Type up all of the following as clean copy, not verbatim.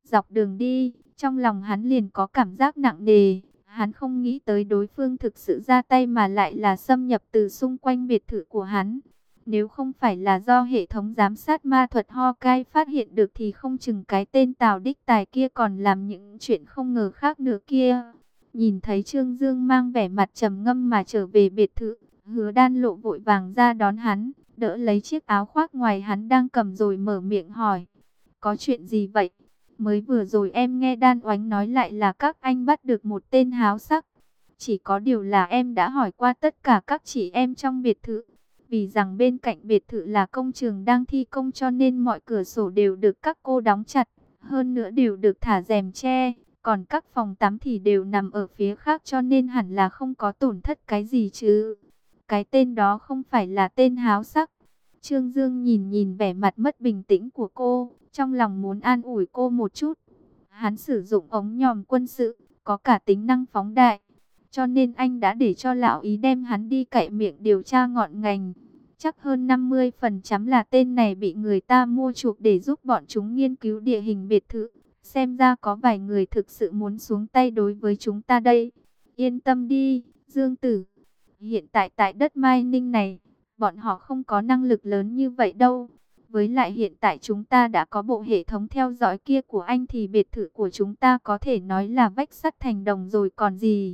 Dọc đường đi, trong lòng hắn liền có cảm giác nặng nề. Hắn không nghĩ tới đối phương thực sự ra tay mà lại là xâm nhập từ xung quanh biệt thự của hắn. Nếu không phải là do hệ thống giám sát ma thuật Hawkeye phát hiện được thì không chừng cái tên Tào Đích Tài kia còn làm những chuyện không ngờ khác nữa kia. Nhìn thấy Trương Dương mang vẻ mặt trầm ngâm mà trở về biệt thự, Hứa Đan Lộ vội vàng ra đón hắn, đỡ lấy chiếc áo khoác ngoài hắn đang cầm rồi mở miệng hỏi. Có chuyện gì vậy? Mới vừa rồi em nghe Đan Oánh nói lại là các anh bắt được một tên háo sắc. Chỉ có điều là em đã hỏi qua tất cả các chị em trong biệt thự. Vì rằng bên cạnh biệt thự là công trường đang thi công cho nên mọi cửa sổ đều được các cô đóng chặt. Hơn nữa đều được thả rèm che. Còn các phòng tắm thì đều nằm ở phía khác cho nên hẳn là không có tổn thất cái gì chứ. Cái tên đó không phải là tên háo sắc. Trương Dương nhìn nhìn vẻ mặt mất bình tĩnh của cô, trong lòng muốn an ủi cô một chút. Hắn sử dụng ống nhòm quân sự, có cả tính năng phóng đại. Cho nên anh đã để cho lão ý đem hắn đi cậy miệng điều tra ngọn ngành. Chắc hơn 50% là tên này bị người ta mua chuộc để giúp bọn chúng nghiên cứu địa hình biệt thự. Xem ra có vài người thực sự muốn xuống tay đối với chúng ta đây. Yên tâm đi, Dương Tử. Hiện tại tại đất Mai Ninh này, bọn họ không có năng lực lớn như vậy đâu. Với lại hiện tại chúng ta đã có bộ hệ thống theo dõi kia của anh thì biệt thự của chúng ta có thể nói là vách sắt thành đồng rồi còn gì.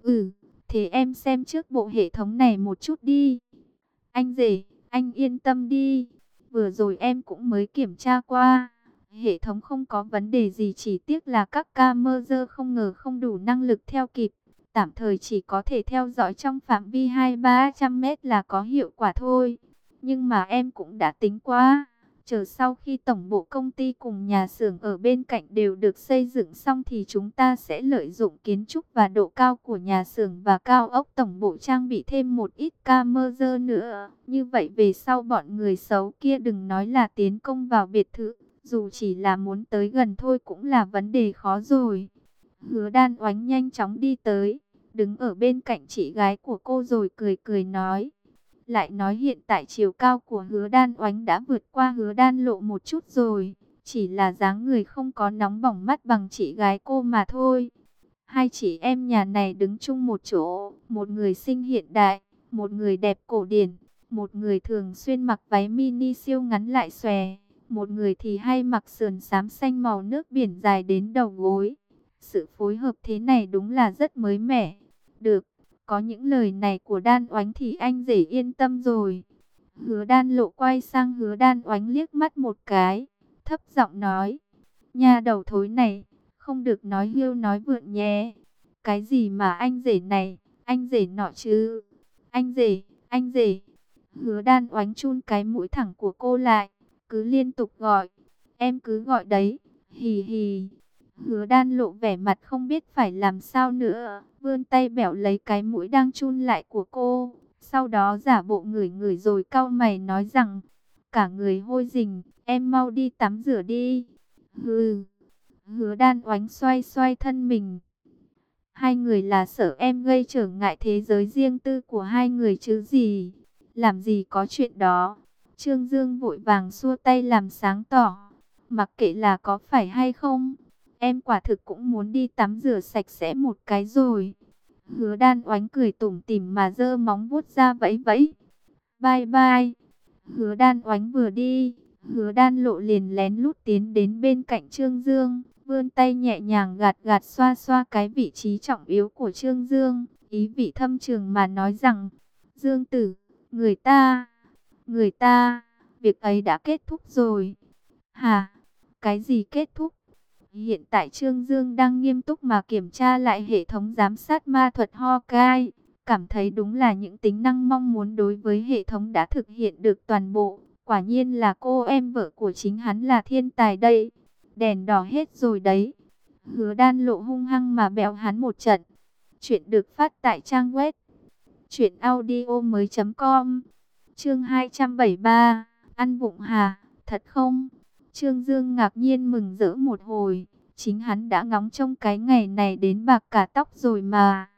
Thế em xem trước bộ hệ thống này một chút đi. Anh rể, anh yên tâm đi. Vừa rồi em cũng mới kiểm tra qua. Hệ thống không có vấn đề gì, chỉ tiếc là các camera không ngờ không đủ năng lực theo kịp. Tạm thời chỉ có thể theo dõi trong phạm vi 200-300 mét là có hiệu quả thôi. Nhưng mà em cũng đã tính qua. Chờ sau khi tổng bộ công ty cùng nhà xưởng ở bên cạnh đều được xây dựng xong thì chúng ta sẽ lợi dụng kiến trúc và độ cao của nhà xưởng và cao ốc tổng bộ trang bị thêm một ít camera nữa. Như vậy về sau bọn người xấu kia đừng nói là tiến công vào biệt thự, dù chỉ là muốn tới gần thôi cũng là vấn đề khó rồi. Hứa Đan Oánh nhanh chóng đi tới, đứng ở bên cạnh chị gái của cô rồi cười cười nói. Lại nói hiện tại chiều cao của Hứa Đan Oánh đã vượt qua Hứa Đan Lộ một chút rồi. Chỉ là dáng người không có nóng bỏng mắt bằng chị gái cô mà thôi. Hai chị em nhà này đứng chung một chỗ. Một người xinh hiện đại, một người đẹp cổ điển. Một người thường xuyên mặc váy mini siêu ngắn lại xòe. Một người thì hay mặc sườn xám xanh màu nước biển dài đến đầu gối. Sự phối hợp thế này đúng là rất mới mẻ. Được. Có những lời này của Đan Oánh thì anh rể yên tâm rồi. Hứa Đan Lộ quay sang Hứa Đan Oánh liếc mắt một cái, thấp giọng nói. Nha đầu thối này, không được nói hưu nói vượn nhé. Cái gì mà anh rể này, anh rể nọ chứ. Anh rể, anh rể. Hứa Đan Oánh chun cái mũi thẳng của cô lại, cứ liên tục gọi. Em cứ gọi đấy, hì hì. Hứa Đan Lộ vẻ mặt không biết phải làm sao nữa, vươn tay bẻo lấy cái mũi đang chun lại của cô, sau đó giả bộ ngửi ngửi rồi cau mày nói rằng, cả người hôi rình, em mau đi tắm rửa đi. Hừ. Hứa Đan Oánh xoay xoay thân mình. Hai người là sợ em gây trở ngại thế giới riêng tư của hai người chứ gì. Làm gì có chuyện đó. Trương Dương vội vàng xua tay làm sáng tỏ. Mặc kệ là có phải hay không, em quả thực cũng muốn đi tắm rửa sạch sẽ một cái rồi. Hứa Đan Oánh cười tủm tỉm mà giơ móng vuốt ra vẫy vẫy. Bye bye. Hứa Đan Oánh vừa đi, Hứa Đan Lộ liền lén lút tiến đến bên cạnh Trương Dương, vươn tay nhẹ nhàng gạt gạt xoa xoa cái vị trí trọng yếu của Trương Dương, ý vị thâm trường mà nói rằng, Dương Tử, người ta, việc ấy đã kết thúc rồi. Hả? Cái gì kết thúc? Hiện tại Trương Dương đang nghiêm túc mà kiểm tra lại hệ thống giám sát ma thuật Hawkeye. Cảm thấy đúng là những tính năng mong muốn đối với hệ thống đã thực hiện được toàn bộ. Quả nhiên là cô em vợ của chính hắn là thiên tài đây. Đèn đỏ hết rồi đấy. Hứa Đan Lộ hung hăng mà bẹo hắn một trận. Chuyện được phát tại trang web truyệnaudiomoi.com. Chương 273. Ăn vụng hà, thật không? Trương Dương ngạc nhiên mừng rỡ một hồi. Chính hắn đã ngóng trông cái ngày này đến bạc cả tóc rồi mà.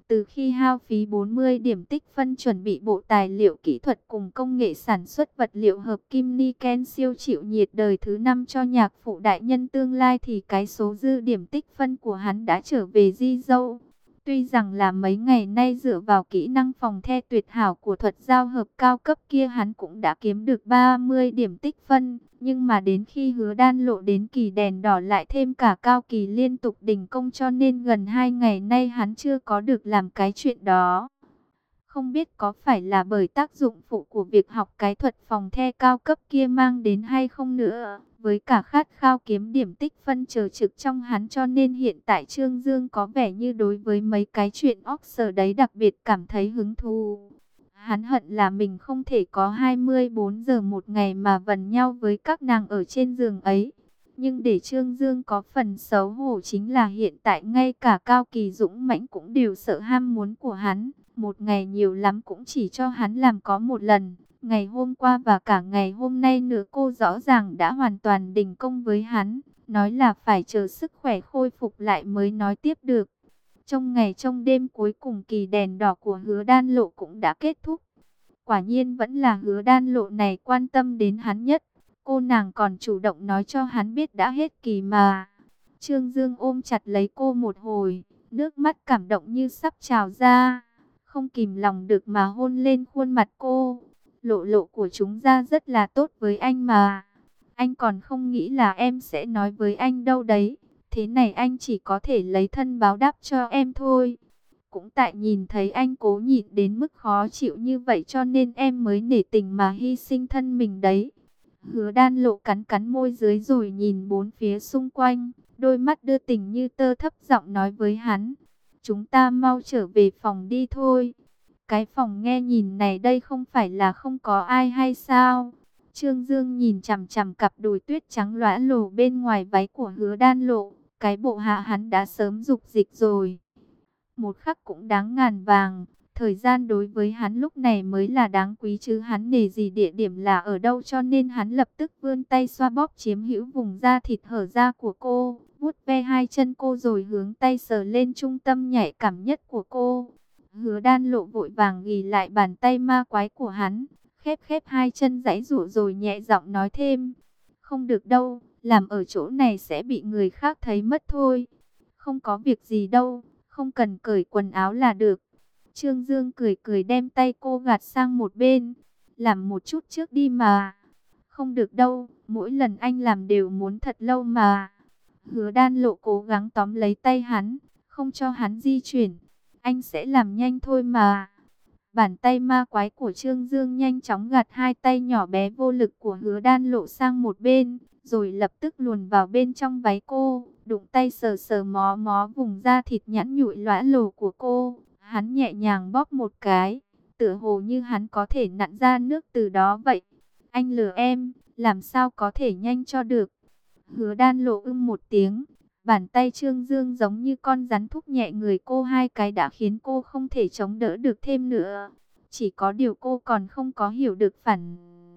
từ khi hao phí 40 điểm tích phân chuẩn bị bộ tài liệu kỹ thuật cùng công nghệ sản xuất vật liệu hợp kim Niken siêu chịu nhiệt đời thứ 5 cho nhạc phụ đại nhân tương lai, thì cái số dư điểm tích phân của hắn đã trở về di dâu. Tuy rằng là mấy ngày nay dựa vào kỹ năng phòng the tuyệt hảo của thuật giao hợp cao cấp kia hắn cũng đã kiếm được 30 điểm tích phân. Nhưng mà đến khi Hứa Đan Lộ đến kỳ đèn đỏ lại thêm cả cao kỳ liên tục đình công, cho nên gần 2 ngày nay hắn chưa có được làm cái chuyện đó. Không biết có phải là bởi tác dụng phụ của việc học cái thuật phòng the cao cấp kia mang đến hay không nữa. Với cả khát khao kiếm điểm tích phân chờ trực trong hắn, cho nên hiện tại Trương Dương có vẻ như đối với mấy cái chuyện Oxford đấy đặc biệt cảm thấy hứng thú. Hắn hận là mình không thể có 24 giờ một ngày mà vần nhau với các nàng ở trên giường ấy. Nhưng để Trương Dương có phần xấu hổ chính là hiện tại ngay cả Cao Kỳ dũng mãnh cũng đều sợ ham muốn của hắn. Một ngày nhiều lắm cũng chỉ cho hắn làm có một lần. Ngày hôm qua và cả ngày hôm nay nữa cô rõ ràng đã hoàn toàn đình công với hắn. Nói là phải chờ sức khỏe khôi phục lại mới nói tiếp được. Trong ngày trong đêm cuối cùng kỳ đèn đỏ của Hứa Đan Lộ cũng đã kết thúc. Quả nhiên vẫn là Hứa Đan Lộ này quan tâm đến hắn nhất. Cô nàng còn chủ động nói cho hắn biết đã hết kỳ mà. Trương Dương ôm chặt lấy cô một hồi, nước mắt cảm động như sắp trào ra. Không kìm lòng được mà hôn lên khuôn mặt cô. Lộ lộ của chúng ta rất là tốt với anh mà. Anh còn không nghĩ là em sẽ nói với anh đâu đấy. Thế này anh chỉ có thể lấy thân báo đáp cho em thôi. Cũng tại nhìn thấy anh cố nhịn đến mức khó chịu như vậy cho nên em mới nể tình mà hy sinh thân mình đấy. Hứa Đan Lộ cắn cắn môi dưới rồi nhìn bốn phía xung quanh. Đôi mắt đưa tình như tơ, thấp giọng nói với hắn. Chúng ta mau trở về phòng đi thôi. Cái phòng nghe nhìn này đây không phải là không có ai hay sao? Trương Dương nhìn chằm chằm cặp đùi tuyết trắng lóa lổ bên ngoài váy của Hứa Đan Lộ. Cái bộ hạ hắn đã sớm dục dịch rồi. Một khắc cũng đáng ngàn vàng. Thời gian đối với hắn lúc này mới là đáng quý chứ hắn nề gì địa điểm là ở đâu, cho nên hắn lập tức vươn tay xoa bóp chiếm hữu vùng da thịt hở ra của cô, vuốt ve hai chân cô rồi hướng tay sờ lên trung tâm nhạy cảm nhất của cô. Hứa Đan Lộ vội vàng ghì lại bàn tay ma quái của hắn, khép khép hai chân giãy giụa rồi nhẹ giọng nói thêm. Không được đâu, làm ở chỗ này sẽ bị người khác thấy mất thôi. Không có việc gì đâu, không cần cởi quần áo là được. Trương Dương cười cười đem tay cô gạt sang một bên. Làm một chút trước đi mà. Không được đâu, mỗi lần anh làm đều muốn thật lâu mà. Hứa Đan Lộ cố gắng tóm lấy tay hắn, không cho hắn di chuyển. Anh sẽ làm nhanh thôi mà. Bàn tay ma quái của Trương Dương nhanh chóng gạt hai tay nhỏ bé vô lực của Hứa Đan Lộ sang một bên, rồi lập tức luồn vào bên trong váy cô, đụng tay sờ sờ mó mó vùng da thịt nhẵn nhụi lõa lồ của cô. Hắn nhẹ nhàng bóp một cái, tựa hồ như hắn có thể nặn ra nước từ đó vậy. Anh lừa em, làm sao có thể nhanh cho được. Hứa Đan Lộ một tiếng. Bàn tay Trương Dương giống như con rắn thúc nhẹ người cô hai cái đã khiến cô không thể chống đỡ được thêm nữa. Chỉ có điều cô còn không có hiểu được phản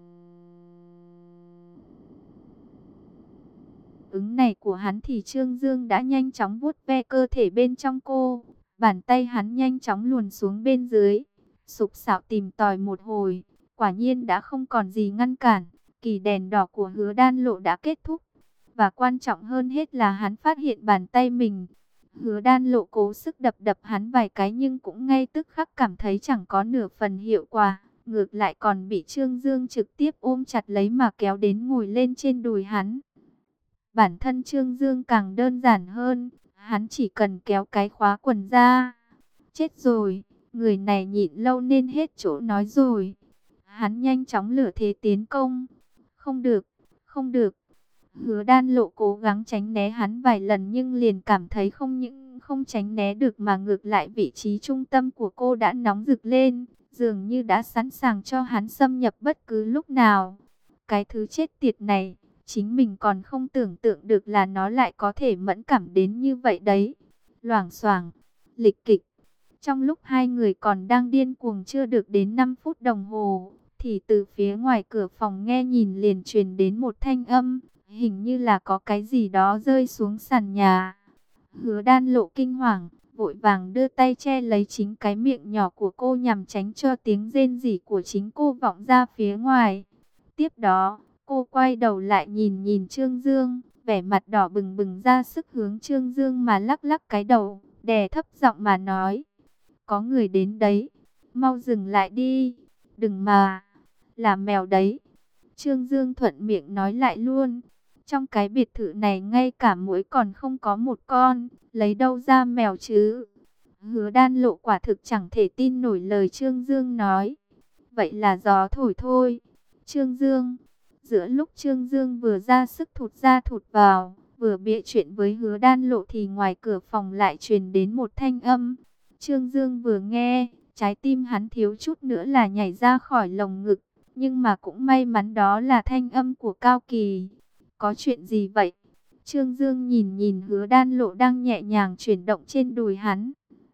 ứng này của hắn thì Trương Dương đã nhanh chóng vuốt ve cơ thể bên trong cô. Bàn tay hắn nhanh chóng luồn xuống bên dưới, sục sạo tìm tòi một hồi, quả nhiên đã không còn gì ngăn cản. Kỳ đèn đỏ của Hứa Đan Lộ đã kết thúc. Và quan trọng hơn hết là hắn phát hiện bàn tay mình. Hứa Đan Lộ cố sức đập đập hắn vài cái nhưng cũng ngay tức khắc cảm thấy chẳng có nửa phần hiệu quả. Ngược lại còn bị Trương Dương trực tiếp ôm chặt lấy mà kéo đến ngồi lên trên đùi hắn. Bản thân Trương Dương càng đơn giản hơn. Hắn chỉ cần kéo cái khóa quần ra. Chết rồi, người này nhịn lâu nên hết chỗ nói rồi. Hắn nhanh chóng lửa thế tiến công. Không được, không được. Hứa Đan Lộ cố gắng tránh né hắn vài lần nhưng liền cảm thấy không những không tránh né được mà ngược lại vị trí trung tâm của cô đã nóng rực lên, dường như đã sẵn sàng cho hắn xâm nhập bất cứ lúc nào. Cái thứ chết tiệt này, chính mình còn không tưởng tượng được là nó lại có thể mẫn cảm đến như vậy đấy. Loảng xoảng, lịch kịch. Trong lúc hai người còn đang điên cuồng chưa được đến 5 phút đồng hồ, thì từ phía ngoài cửa phòng nghe nhìn liền truyền đến một thanh âm. Hình như là có cái gì đó rơi xuống sàn nhà. Hứa Đan Lộ kinh hoàng, vội vàng đưa tay che lấy chính cái miệng nhỏ của cô nhằm tránh cho tiếng rên rỉ của chính cô vọng ra phía ngoài. Tiếp đó, cô quay đầu lại nhìn nhìn Trương Dương, vẻ mặt đỏ bừng bừng ra sức hướng Trương Dương mà lắc lắc cái đầu, đè thấp giọng mà nói. Có người đến đấy, mau dừng lại đi, đừng mà, là mèo đấy. Trương Dương thuận miệng nói lại luôn. Trong cái biệt thự này ngay cả muỗi còn không có một con, lấy đâu ra mèo chứ? Hứa Đan Lộ quả thực chẳng thể tin nổi lời Trương Dương nói. Vậy là gió thổi thôi. Trương Dương, giữa lúc Trương Dương vừa ra sức thụt ra thụt vào, vừa bịa chuyện với Hứa Đan Lộ thì ngoài cửa phòng lại truyền đến một thanh âm. Trương Dương vừa nghe, trái tim hắn thiếu chút nữa là nhảy ra khỏi lồng ngực, nhưng mà cũng may mắn đó là thanh âm của Cao Kỳ. Có chuyện gì vậy? Trương Dương nhìn nhìn Hứa Đan Lộ đang nhẹ nhàng chuyển động trên đùi hắn.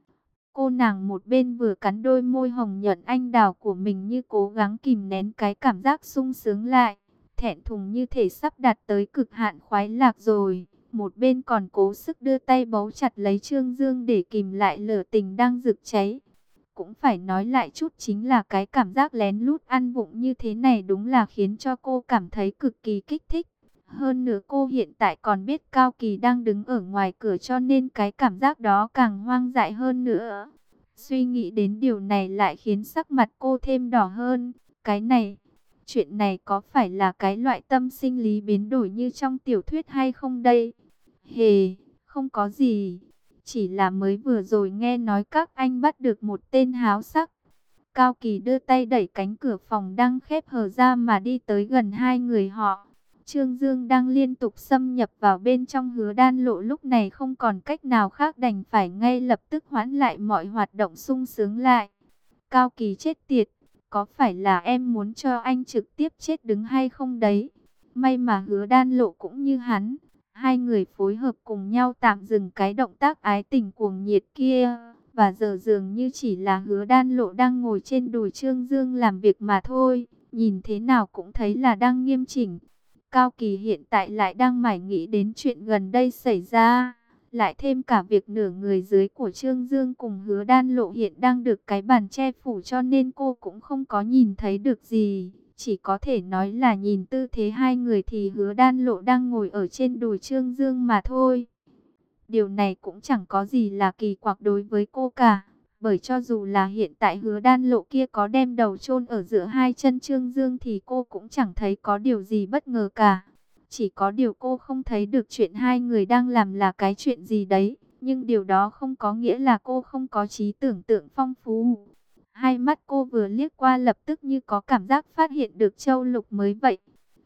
Cô nàng một bên vừa cắn đôi môi hồng nhuận anh đào của mình như cố gắng kìm nén cái cảm giác sung sướng lại, thẹn thùng như thể sắp đạt tới cực hạn khoái lạc rồi. Một bên còn cố sức đưa tay bấu chặt lấy Trương Dương để kìm lại lửa tình đang rực cháy. Cũng phải nói lại chút chính là cái cảm giác lén lút ăn vụng như thế này đúng là khiến cho cô cảm thấy cực kỳ kích thích. Hơn nữa cô hiện tại còn biết Cao Kỳ đang đứng ở ngoài cửa cho nên cái cảm giác đó càng hoang dại hơn nữa. Suy nghĩ đến điều này lại khiến sắc mặt cô thêm đỏ hơn. Cái này, chuyện này có phải là cái loại tâm sinh lý biến đổi như trong tiểu thuyết hay không đây? Hề, không có gì. Chỉ là mới vừa rồi nghe nói các anh bắt được một tên háo sắc. Cao Kỳ đưa tay đẩy cánh cửa phòng đang khép hờ ra mà đi tới gần hai người họ. Trương Dương đang liên tục xâm nhập vào bên trong Hứa Đan Lộ lúc này không còn cách nào khác đành phải ngay lập tức hoãn lại mọi hoạt động sung sướng lại. Cao Kỳ chết tiệt, có phải là em muốn cho anh trực tiếp chết đứng hay không đấy? May mà Hứa Đan Lộ cũng như hắn, hai người phối hợp cùng nhau tạm dừng cái động tác ái tình cuồng nhiệt kia. Và giờ dường như chỉ là Hứa Đan Lộ đang ngồi trên đùi Trương Dương làm việc mà thôi, nhìn thế nào cũng thấy là đang nghiêm chỉnh. Cao Kỳ hiện tại lại đang mải nghĩ đến chuyện gần đây xảy ra, lại thêm cả việc nửa người dưới của Trương Dương cùng Hứa Đan Lộ hiện đang được cái bàn che phủ cho nên cô cũng không có nhìn thấy được gì. Chỉ có thể nói là nhìn tư thế hai người thì Hứa Đan Lộ đang ngồi ở trên đùi Trương Dương mà thôi. Điều này cũng chẳng có gì là kỳ quặc đối với cô cả. Bởi cho dù là hiện tại Hứa Đan Lộ kia có đem đầu chôn ở giữa hai chân Trương Dương thì cô cũng chẳng thấy có điều gì bất ngờ cả. Chỉ có điều cô không thấy được chuyện hai người đang làm là cái chuyện gì đấy. Nhưng điều đó không có nghĩa là cô không có trí tưởng tượng phong phú. Hai mắt cô vừa liếc qua lập tức như có cảm giác phát hiện được châu lục mới vậy.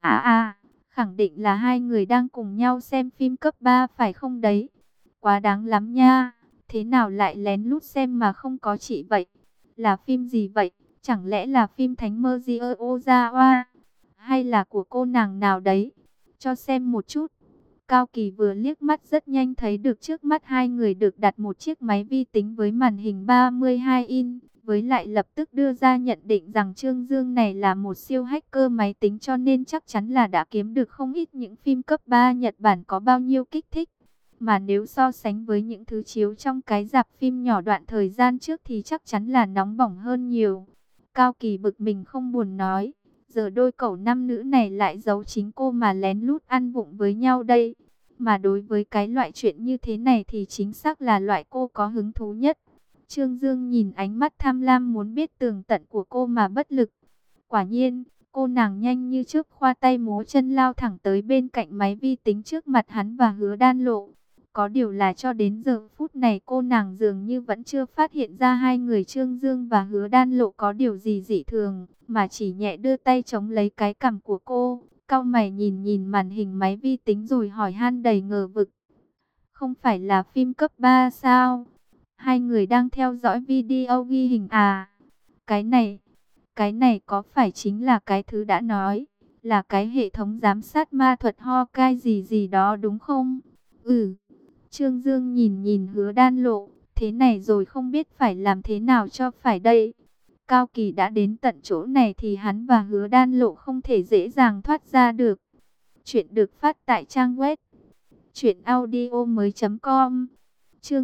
Khẳng định là hai người đang cùng nhau xem phim cấp 3 phải không đấy? Quá đáng lắm nha. Thế nào lại lén lút xem mà không có chị vậy? Là phim gì vậy? Chẳng lẽ là phim Thánh Mơ Di Ozawa? Hay là của cô nàng nào đấy? Cho xem một chút. Cao Kỳ vừa liếc mắt rất nhanh thấy được trước mắt hai người được đặt một chiếc máy vi tính với màn hình 32 inch. Với lại lập tức đưa ra nhận định rằng Trương Dương này là một siêu hacker máy tính cho nên chắc chắn là đã kiếm được không ít những phim cấp 3 Nhật Bản có bao nhiêu kích thích. Mà nếu so sánh với những thứ chiếu trong cái rạp phim nhỏ đoạn thời gian trước thì chắc chắn là nóng bỏng hơn nhiều. Cao Kỳ bực mình không buồn nói, giờ đôi cẩu nam nữ này lại giấu chính cô mà lén lút ăn vụng với nhau đây. Mà đối với cái loại chuyện như thế này thì chính xác là loại cô có hứng thú nhất. Trương Dương nhìn ánh mắt tham lam muốn biết tường tận của cô mà bất lực. Quả nhiên, cô nàng nhanh như chớp khoa tay múa chân lao thẳng tới bên cạnh máy vi tính trước mặt hắn và Hứa Đan Lộ. Có điều là cho đến giờ phút này cô nàng dường như vẫn chưa phát hiện ra hai người Trương Dương và Hứa Đan Lộ có điều gì dị thường, mà chỉ nhẹ đưa tay chống lấy cái cằm của cô, cau mày nhìn nhìn màn hình máy vi tính rồi hỏi han đầy ngờ vực. Không phải là phim cấp 3 sao? Hai người đang theo dõi video ghi hình à? Cái này có phải chính là cái thứ đã nói, là cái hệ thống giám sát ma thuật Hawkeye gì gì đó đúng không? Ừ. Trương Dương nhìn nhìn Hứa Đan Lộ, thế này rồi không biết phải làm thế nào cho phải đây. Cao Kỳ đã đến tận chỗ này thì hắn và Hứa Đan Lộ không thể dễ dàng thoát ra được. Chuyện được phát tại trang web truyệnaudiomoi.com. Chương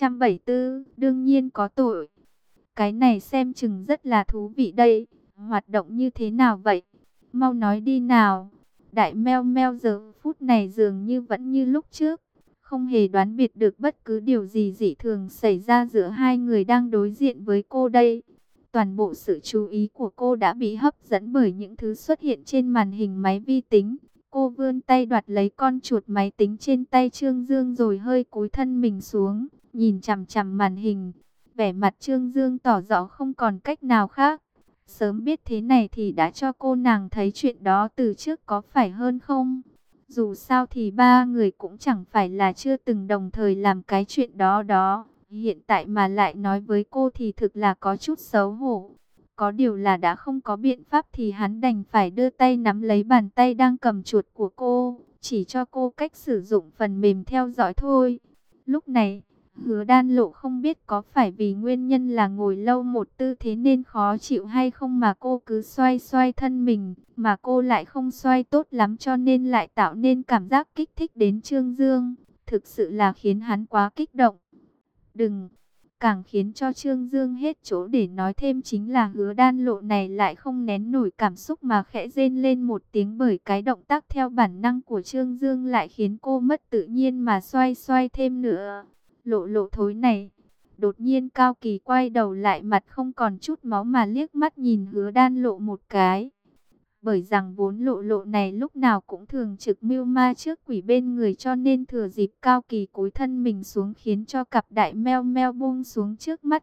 274, đương nhiên có tội. Cái này xem chừng rất là thú vị đây. Hoạt động như thế nào vậy? Mau nói đi nào. Đại meo meo giờ phút này dường như vẫn như lúc trước. Không hề đoán biệt được bất cứ điều gì dị thường xảy ra giữa hai người đang đối diện với cô đây. Toàn bộ sự chú ý của cô đã bị hấp dẫn bởi những thứ xuất hiện trên màn hình máy vi tính. Cô vươn tay đoạt lấy con chuột máy tính trên tay Trương Dương rồi hơi cúi thân mình xuống, nhìn chằm chằm màn hình. Vẻ mặt Trương Dương tỏ rõ không còn cách nào khác. Sớm biết thế này thì đã cho cô nàng thấy chuyện đó từ trước có phải hơn không? Dù sao thì ba người cũng chẳng phải là chưa từng đồng thời làm cái chuyện đó đó. Hiện tại mà lại nói với cô thì thực là có chút xấu hổ. Có điều là đã không có biện pháp thì hắn đành phải đưa tay nắm lấy bàn tay đang cầm chuột của cô, chỉ cho cô cách sử dụng phần mềm theo dõi thôi. Lúc này, Hứa Đan Lộ không biết có phải vì nguyên nhân là ngồi lâu một tư thế nên khó chịu hay không mà cô cứ xoay xoay thân mình, mà cô lại không xoay tốt lắm cho nên lại tạo nên cảm giác kích thích đến Trương Dương. Thực sự là khiến hắn quá kích động. Đừng! Càng khiến cho Trương Dương hết chỗ để nói thêm chính là Hứa Đan Lộ này lại không nén nổi cảm xúc mà khẽ rên lên một tiếng, bởi cái động tác theo bản năng của Trương Dương lại khiến cô mất tự nhiên mà xoay xoay thêm nữa. Lộ lộ thối này! Đột nhiên Cao Kỳ quay đầu lại, mặt không còn chút máu mà liếc mắt nhìn Hứa Đan Lộ một cái. Bởi rằng vốn lộ lộ này lúc nào cũng thường trực mưu ma trước quỷ bên người, cho nên thừa dịp Cao Kỳ cúi thân mình xuống khiến cho cặp đại meo meo buông xuống trước mắt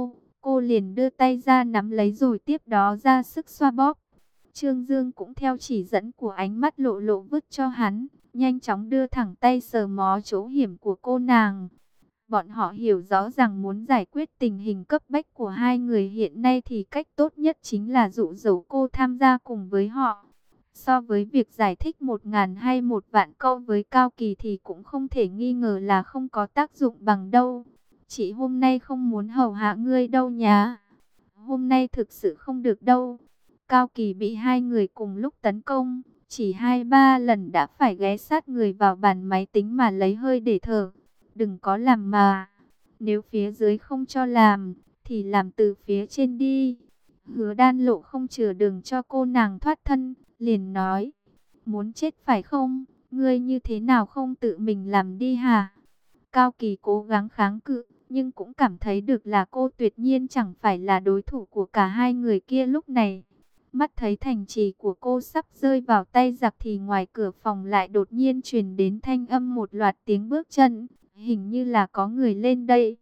cô liền đưa tay ra nắm lấy rồi tiếp đó ra sức xoa bóp. Trương Dương cũng theo chỉ dẫn của ánh mắt lộ lộ vứt cho hắn, nhanh chóng đưa thẳng tay sờ mó chỗ hiểm của cô nàng. Bọn họ hiểu rõ rằng muốn giải quyết tình hình cấp bách của hai người hiện nay thì cách tốt nhất chính là dụ dỗ cô tham gia cùng với họ. So với việc giải thích 1.000 hay 1.000 câu với Cao Kỳ thì cũng không thể nghi ngờ là không có tác dụng bằng đâu. Chị hôm nay không muốn hầu hạ ngươi đâu nhá. Hôm nay thực sự không được đâu. Cao Kỳ bị hai người cùng lúc tấn công, chỉ 2-3 lần đã phải ghé sát người vào bàn máy tính mà lấy hơi để thở. Đừng có làm mà. Nếu phía dưới không cho làm, thì làm từ phía trên đi. Hứa Đan Lộ không chừa đường cho cô nàng thoát thân, liền nói. Muốn chết phải không? Ngươi như thế nào không tự mình làm đi hả? Cao Kỳ cố gắng kháng cự, nhưng cũng cảm thấy được là cô tuyệt nhiên chẳng phải là đối thủ của cả hai người kia lúc này. Mắt thấy thành trì của cô sắp rơi vào tay giặc thì ngoài cửa phòng lại đột nhiên truyền đến thanh âm một loạt tiếng bước chân. Hình như là có người lên đây.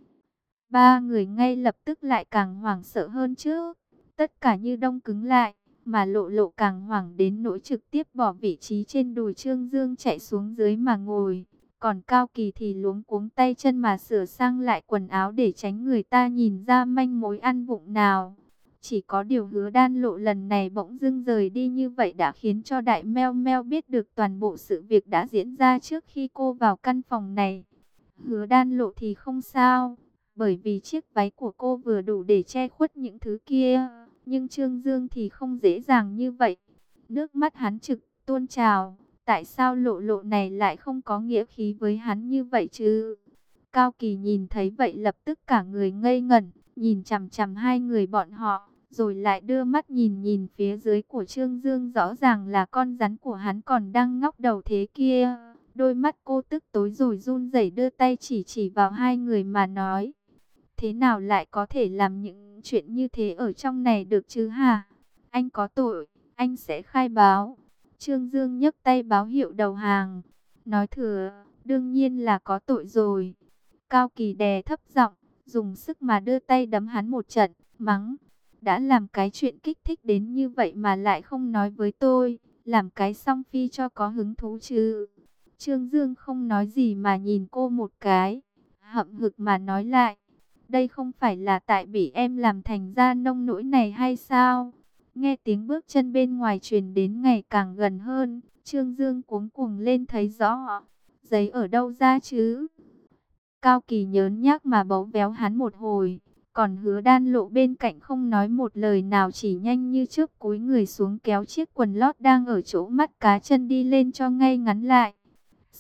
Ba người ngay lập tức lại càng hoảng sợ hơn trước. Tất cả như đông cứng lại, mà lộ lộ càng hoảng đến nỗi trực tiếp bỏ vị trí trên đùi Trương Dương chạy xuống dưới mà ngồi. Còn Cao Kỳ thì luống cuống tay chân mà sửa sang lại quần áo để tránh người ta nhìn ra manh mối ăn vụng nào. Chỉ có điều Hứa Đan Lộ lần này bỗng dưng rời đi như vậy đã khiến cho Đại Meo Meo biết được toàn bộ sự việc đã diễn ra trước khi cô vào căn phòng này. Hứa Đan Lộ thì không sao, bởi vì chiếc váy của cô vừa đủ để che khuất những thứ kia. Nhưng Trương Dương thì không dễ dàng như vậy. Nước mắt hắn trực tuôn trào. Tại sao lộ lộ này lại không có nghĩa khí với hắn như vậy chứ? Cao Kỳ nhìn thấy vậy lập tức cả người ngây ngẩn, nhìn chằm chằm hai người bọn họ, rồi lại đưa mắt nhìn nhìn phía dưới của Trương Dương, rõ ràng là con rắn của hắn còn đang ngóc đầu thế kia. Đôi mắt cô tức tối rồi run rẩy đưa tay chỉ vào hai người mà nói. Thế nào lại có thể làm những chuyện như thế ở trong này được chứ hả? Anh có tội, anh sẽ khai báo. Trương Dương nhấc tay báo hiệu đầu hàng. Nói thừa, đương nhiên là có tội rồi. Cao Kỳ đè thấp giọng, dùng sức mà đưa tay đấm hắn một trận, mắng. Đã làm cái chuyện kích thích đến như vậy mà lại không nói với tôi. Làm cái song phi cho có hứng thú chứ. Trương Dương không nói gì mà nhìn cô một cái, hậm hực mà nói lại. Đây không phải là tại bị em làm thành ra nông nỗi này hay sao? Nghe tiếng bước chân bên ngoài truyền đến ngày càng gần hơn, Trương Dương cuống cuồng lên thấy rõ. Giấy ở đâu ra chứ? Cao Kỳ nhớn nhác mà bấu véo hắn một hồi. Còn Hứa Đan Lộ bên cạnh không nói một lời nào, chỉ nhanh như chớp cúi người xuống kéo chiếc quần lót đang ở chỗ mắt cá chân đi lên cho ngay ngắn lại.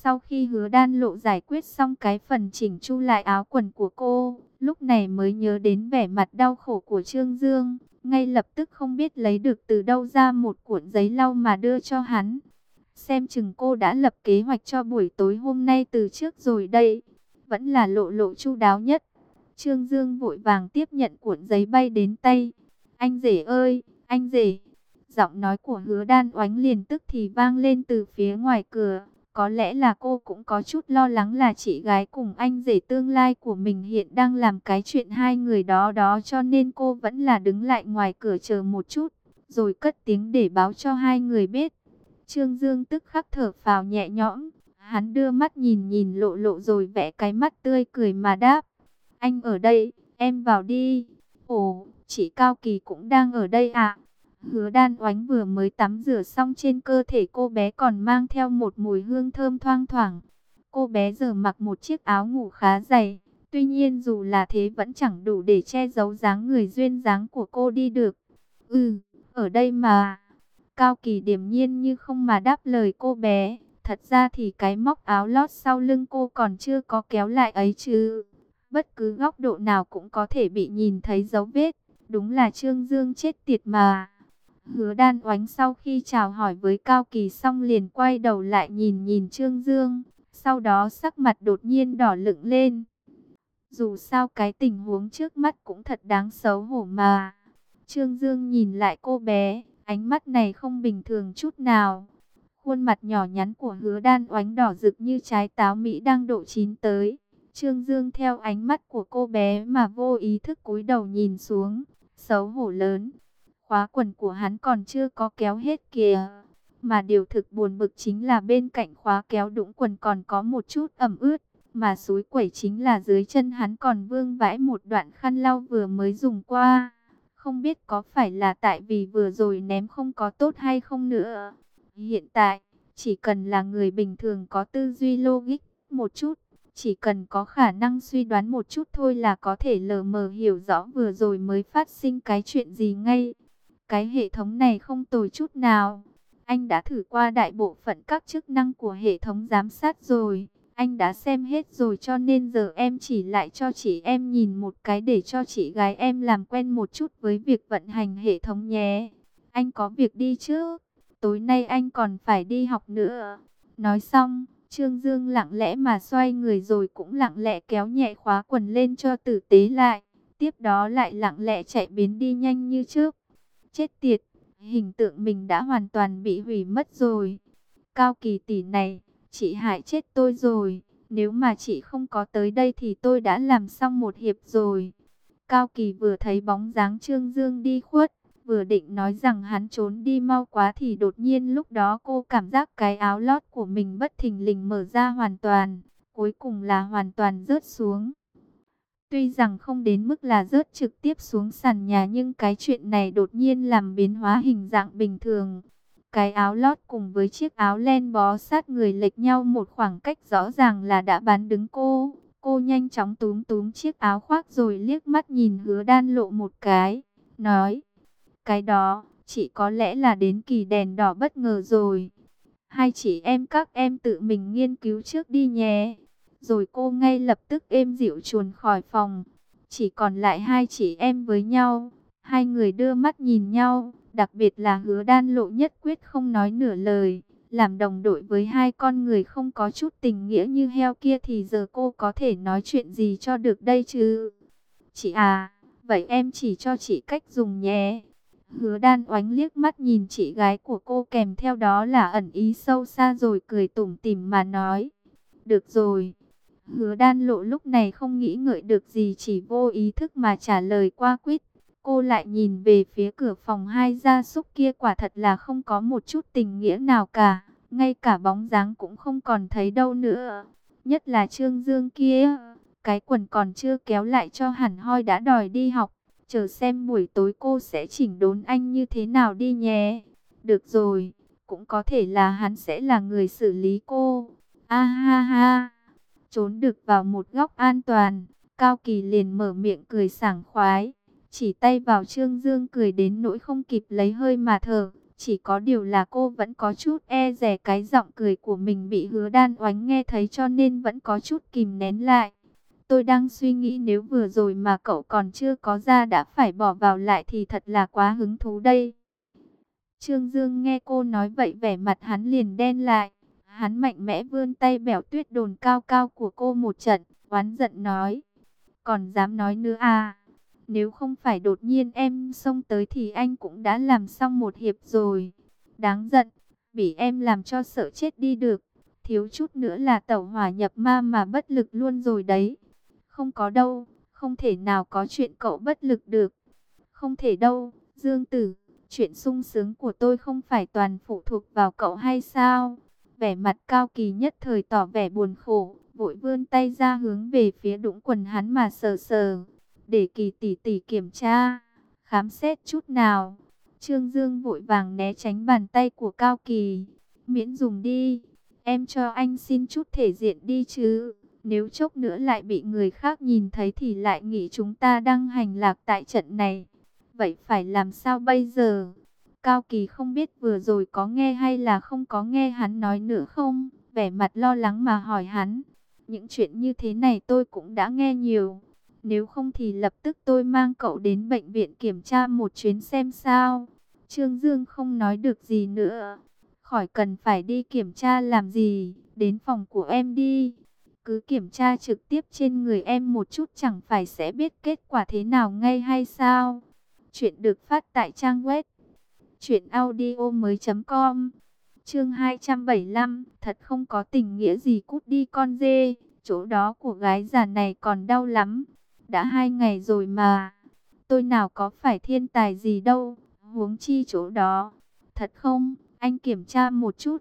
Sau khi Hứa Đan Lộ giải quyết xong cái phần chỉnh chu lại áo quần của cô, lúc này mới nhớ đến vẻ mặt đau khổ của Trương Dương, ngay lập tức không biết lấy được từ đâu ra một cuộn giấy lau mà đưa cho hắn. Xem chừng cô đã lập kế hoạch cho buổi tối hôm nay từ trước rồi đây. Vẫn là Lộ Lộ chu đáo nhất. Trương Dương vội vàng tiếp nhận cuộn giấy bay đến tay. Anh rể ơi, anh rể. Giọng nói của Hứa Đan Oánh liền tức thì vang lên từ phía ngoài cửa. Có lẽ là cô cũng có chút lo lắng là chị gái cùng anh rể tương lai của mình hiện đang làm cái chuyện hai người đó cho nên cô vẫn là đứng lại ngoài cửa chờ một chút, rồi cất tiếng để báo cho hai người biết. Trương Dương tức khắc thở phào nhẹ nhõm, hắn đưa mắt nhìn nhìn Lộ Lộ rồi vẽ cái mắt tươi cười mà đáp. Anh ở đây, em vào đi. Ồ, chị Cao Kỳ cũng đang ở đây à? Hứa Đan Oánh vừa mới tắm rửa xong, trên cơ thể cô bé còn mang theo một mùi hương thơm thoang thoảng. Cô bé giờ mặc một chiếc áo ngủ khá dày, tuy nhiên dù là thế vẫn chẳng đủ để che giấu dáng người duyên dáng của cô đi được. Ở đây mà. Cao Kỳ điềm nhiên như không mà đáp lời cô bé. Thật ra thì cái móc áo lót sau lưng cô còn chưa có kéo lại ấy chứ. Bất cứ góc độ nào cũng có thể bị nhìn thấy dấu vết. Đúng là Trương Dương chết tiệt mà. Hứa Đan Oánh sau khi chào hỏi với Cao Kỳ xong liền quay đầu lại nhìn nhìn Trương Dương. Sau đó sắc mặt đột nhiên đỏ lựng lên. Dù sao cái tình huống trước mắt cũng thật đáng xấu hổ mà. Trương Dương nhìn lại cô bé, ánh mắt này không bình thường chút nào. Khuôn mặt nhỏ nhắn của Hứa Đan Oánh đỏ rực như trái táo Mỹ đang độ chín tới. Trương Dương theo ánh mắt của cô bé mà vô ý thức cúi đầu nhìn xuống, xấu hổ lớn. Khóa quần của hắn còn chưa có kéo hết kìa. Mà điều thực buồn bực chính là bên cạnh khóa kéo đũng quần còn có một chút ẩm ướt. Mà xúi quẩy chính là dưới chân hắn còn vương vãi một đoạn khăn lau vừa mới dùng qua. Không biết có phải là tại vì vừa rồi ném không có tốt hay không nữa. Hiện tại, chỉ cần là người bình thường có tư duy logic một chút, chỉ cần có khả năng suy đoán một chút thôi là có thể lờ mờ hiểu rõ vừa rồi mới phát sinh cái chuyện gì ngay. Cái hệ thống này không tồi chút nào. Anh đã thử qua đại bộ phận các chức năng của hệ thống giám sát rồi. Anh đã xem hết rồi cho nên giờ em chỉ lại cho chị em nhìn một cái để cho chị gái em làm quen một chút với việc vận hành hệ thống nhé. Anh có việc đi chứ? Tối nay anh còn phải đi học nữa. Nói xong, Trương Dương lặng lẽ mà xoay người rồi cũng lặng lẽ kéo nhẹ khóa quần lên cho tử tế lại. Tiếp đó lại lặng lẽ chạy biến đi nhanh như trước. Chết tiệt, hình tượng mình đã hoàn toàn bị hủy mất rồi. Cao Kỳ tỷ này, chị hại chết tôi rồi. Nếu mà chị không có tới đây thì tôi đã làm xong một hiệp rồi. Cao Kỳ vừa thấy bóng dáng Trương Dương đi khuất, vừa định nói rằng hắn trốn đi mau quá thì đột nhiên lúc đó cô cảm giác cái áo lót của mình bất thình lình mở ra hoàn toàn. Cuối cùng là hoàn toàn rớt xuống. Tuy rằng không đến mức là rớt trực tiếp xuống sàn nhà nhưng cái chuyện này đột nhiên làm biến hóa hình dạng bình thường. Cái áo lót cùng với chiếc áo len bó sát người lệch nhau một khoảng cách rõ ràng là đã bán đứng cô. Cô nhanh chóng túm túm chiếc áo khoác rồi liếc mắt nhìn Hứa Đan Lộ một cái, nói: cái đó, chị có lẽ là đến kỳ đèn đỏ bất ngờ rồi. Hai chị em các em tự mình nghiên cứu trước đi nhé. Rồi cô ngay lập tức êm dịu chuồn khỏi phòng. Chỉ còn lại hai chị em với nhau. Hai người đưa mắt nhìn nhau. Đặc biệt là Hứa Đan Lộ nhất quyết không nói nửa lời. Làm đồng đội với hai con người không có chút tình nghĩa như heo kia thì giờ cô có thể nói chuyện gì cho được đây chứ? Chị à, vậy em chỉ cho chị cách dùng nhé. Hứa Đan Oánh liếc mắt nhìn chị gái của cô kèm theo đó là ẩn ý sâu xa rồi cười tủm tỉm mà nói: được rồi. Hứa Đan Lộ lúc này không nghĩ ngợi được gì, chỉ vô ý thức mà trả lời qua quýt. Cô lại nhìn về phía cửa phòng hai gia súc kia, quả thật là không có một chút tình nghĩa nào cả. Ngay cả bóng dáng cũng không còn thấy đâu nữa. Nhất là Trương Dương kia, cái quần còn chưa kéo lại cho hẳn hoi đã đòi đi học. Chờ xem buổi tối cô sẽ chỉnh đốn anh như thế nào đi nhé. Được rồi, cũng có thể là hắn sẽ là người xử lý cô. A ha ha. Trốn được vào một góc an toàn, Cao Kỳ liền mở miệng cười sảng khoái. Chỉ tay vào Trương Dương cười đến nỗi không kịp lấy hơi mà thở. Chỉ có điều là cô vẫn có chút e dè cái giọng cười của mình bị Hứa Đan Oánh nghe thấy, cho nên vẫn có chút kìm nén lại. Tôi đang suy nghĩ nếu vừa rồi mà cậu còn chưa có ra đã phải bỏ vào lại thì thật là quá hứng thú đây. Trương Dương nghe cô nói vậy vẻ mặt hắn liền đen lại. Hắn mạnh mẽ vươn tay bẻo tuyết đồn cao cao của cô một trận, oán giận nói. Còn dám nói nữa à? Nếu không phải đột nhiên em xông tới thì anh cũng đã làm xong một hiệp rồi. Đáng giận, bị em làm cho sợ chết đi được. Thiếu chút nữa là tẩu hỏa nhập ma mà bất lực luôn rồi đấy. Không có đâu, không thể nào có chuyện cậu bất lực được. Không thể đâu, Dương Tử, chuyện sung sướng của tôi không phải toàn phụ thuộc vào cậu hay sao? Vẻ mặt Cao Kỳ nhất thời tỏ vẻ buồn khổ, vội vươn tay ra hướng về phía đũng quần hắn mà sờ sờ. Để Kỳ tỷ tỷ kiểm tra, khám xét chút nào. Trương Dương vội vàng né tránh bàn tay của Cao Kỳ. Miễn dùng đi, em cho anh xin chút thể diện đi chứ. Nếu chốc nữa lại bị người khác nhìn thấy thì lại nghĩ chúng ta đang hành lạc tại trận này. Vậy phải làm sao bây giờ? Cao Kỳ không biết vừa rồi có nghe hay là không có nghe hắn nói nữa không? Vẻ mặt lo lắng mà hỏi hắn. Những chuyện như thế này tôi cũng đã nghe nhiều. Nếu không thì lập tức tôi mang cậu đến bệnh viện kiểm tra một chuyến xem sao. Trương Dương không nói được gì nữa. Khỏi cần phải đi kiểm tra làm gì, đến phòng của em đi. Cứ kiểm tra trực tiếp trên người em một chút chẳng phải sẽ biết kết quả thế nào ngay hay sao? Chuyện được phát tại trang web truyệnaudiomoi.com. Chương 275, thật không có tình nghĩa gì, cút đi con dê, chỗ đó của gái già này còn đau lắm. Đã 2 ngày rồi mà, tôi nào có phải thiên tài gì đâu, huống chi chỗ đó. Thật không, anh kiểm tra một chút.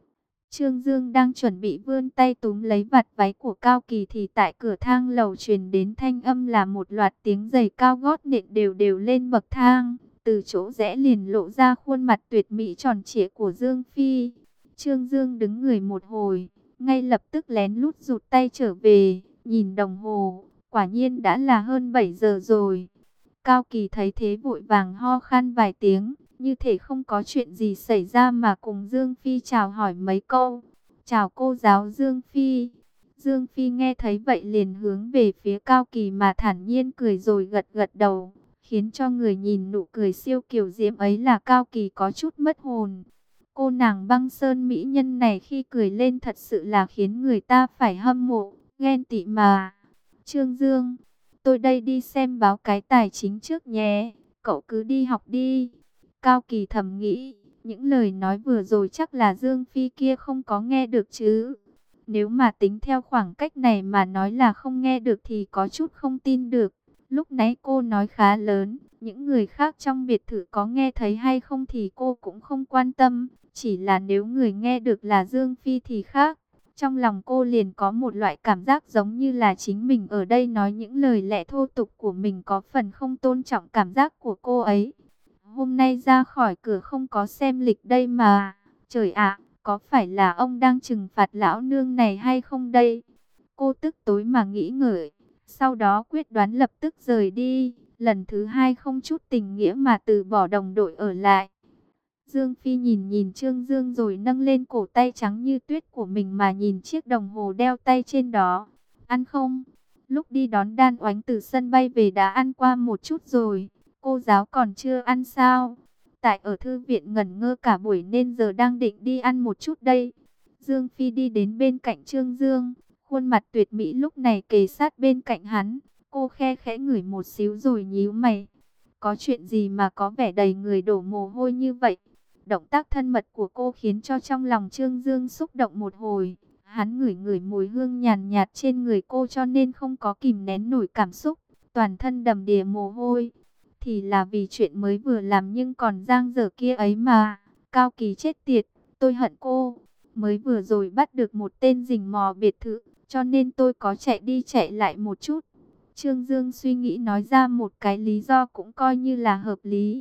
Trương Dương đang chuẩn bị vươn tay túm lấy vạt váy của Cao Kỳ thì tại cửa thang lầu truyền đến thanh âm là một loạt tiếng giày cao gót nện đều đều lên bậc thang. Từ chỗ rẽ liền lộ ra khuôn mặt tuyệt mỹ tròn trịa của Dương Phi. Trương Dương đứng người một hồi, ngay lập tức lén lút rụt tay trở về, nhìn đồng hồ, quả nhiên đã là hơn 7 giờ rồi. Cao Kỳ thấy thế vội vàng ho khan vài tiếng, như thể không có chuyện gì xảy ra mà cùng Dương Phi chào hỏi mấy câu. Chào cô giáo Dương Phi. Dương Phi nghe thấy vậy liền hướng về phía Cao Kỳ mà thản nhiên cười rồi gật gật đầu, khiến cho người nhìn nụ cười siêu kiều diễm ấy là Cao Kỳ có chút mất hồn. Cô nàng Băng Sơn mỹ nhân này khi cười lên thật sự là khiến người ta phải hâm mộ, ghen tị mà. Trương Dương, tôi đây đi xem báo cái tài chính trước nhé, cậu cứ đi học đi. Cao Kỳ thầm nghĩ, những lời nói vừa rồi chắc là Dương Phi kia không có nghe được chứ. Nếu mà tính theo khoảng cách này mà nói là không nghe được thì có chút không tin được. Lúc nãy cô nói khá lớn, những người khác trong biệt thự có nghe thấy hay không thì cô cũng không quan tâm. Chỉ là nếu người nghe được là Dương Phi thì khác. Trong lòng cô liền có một loại cảm giác giống như là chính mình ở đây nói những lời lẽ thô tục của mình có phần không tôn trọng cảm giác của cô ấy. Hôm nay ra khỏi cửa không có xem lịch đây mà. Trời ạ, có phải là ông đang trừng phạt lão nương này hay không đây? Cô tức tối mà nghĩ ngợi. Sau đó quyết đoán lập tức rời đi. Lần thứ 2 không chút tình nghĩa mà từ bỏ đồng đội ở lại. Dương Phi nhìn nhìn Trương Dương rồi nâng lên cổ tay trắng như tuyết của mình mà nhìn chiếc đồng hồ đeo tay trên đó. Ăn không? Lúc đi đón Đan Oánh từ sân bay về đã ăn qua một chút rồi. Cô giáo còn chưa ăn sao? Tại ở thư viện ngẩn ngơ cả buổi nên giờ đang định đi ăn một chút đây. Dương Phi đi đến bên cạnh Trương Dương. Khuôn mặt tuyệt mỹ lúc này kề sát bên cạnh hắn. Cô khe khẽ ngửi một xíu rồi nhíu mày. Có chuyện gì mà có vẻ đầy người đổ mồ hôi như vậy? Động tác thân mật của cô khiến cho trong lòng Trương Dương xúc động một hồi. Hắn ngửi ngửi mùi hương nhàn nhạt trên người cô cho nên không có kìm nén nổi cảm xúc. Toàn thân đầm đìa mồ hôi. Thì là vì chuyện mới vừa làm nhưng còn dang dở kia ấy mà. Cao Kỳ chết tiệt, tôi hận cô. Mới vừa rồi bắt được một tên rình mò biệt thự, cho nên tôi có chạy đi chạy lại một chút. Trương Dương suy nghĩ nói ra một cái lý do cũng coi như là hợp lý.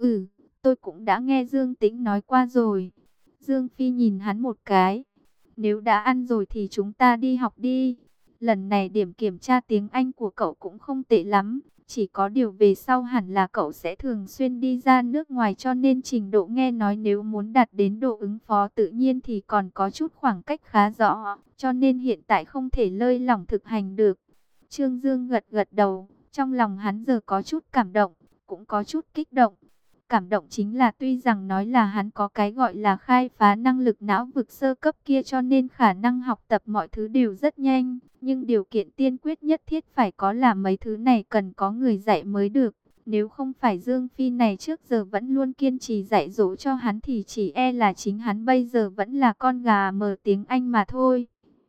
Tôi cũng đã nghe Dương Tĩnh nói qua rồi. Dương Phi nhìn hắn một cái. Nếu đã ăn rồi thì chúng ta đi học đi. Lần này điểm kiểm tra tiếng Anh của cậu cũng không tệ lắm. Chỉ có điều về sau hẳn là cậu sẽ thường xuyên đi ra nước ngoài, cho nên trình độ nghe nói nếu muốn đạt đến độ ứng phó tự nhiên thì còn có chút khoảng cách khá rõ, cho nên hiện tại không thể lơi lỏng thực hành được. Trương Dương gật gật đầu, trong lòng hắn giờ có chút cảm động, cũng có chút kích động. Cảm động chính là tuy rằng nói là hắn có cái gọi là khai phá năng lực não vực sơ cấp kia, cho nên khả năng học tập mọi thứ đều rất nhanh. Nhưng điều kiện tiên quyết nhất thiết phải có là mấy thứ này cần có người dạy mới được. Nếu không phải Dương Phi này trước giờ vẫn luôn kiên trì dạy dỗ cho hắn thì chỉ e là chính hắn bây giờ vẫn là con gà mờ tiếng Anh mà thôi.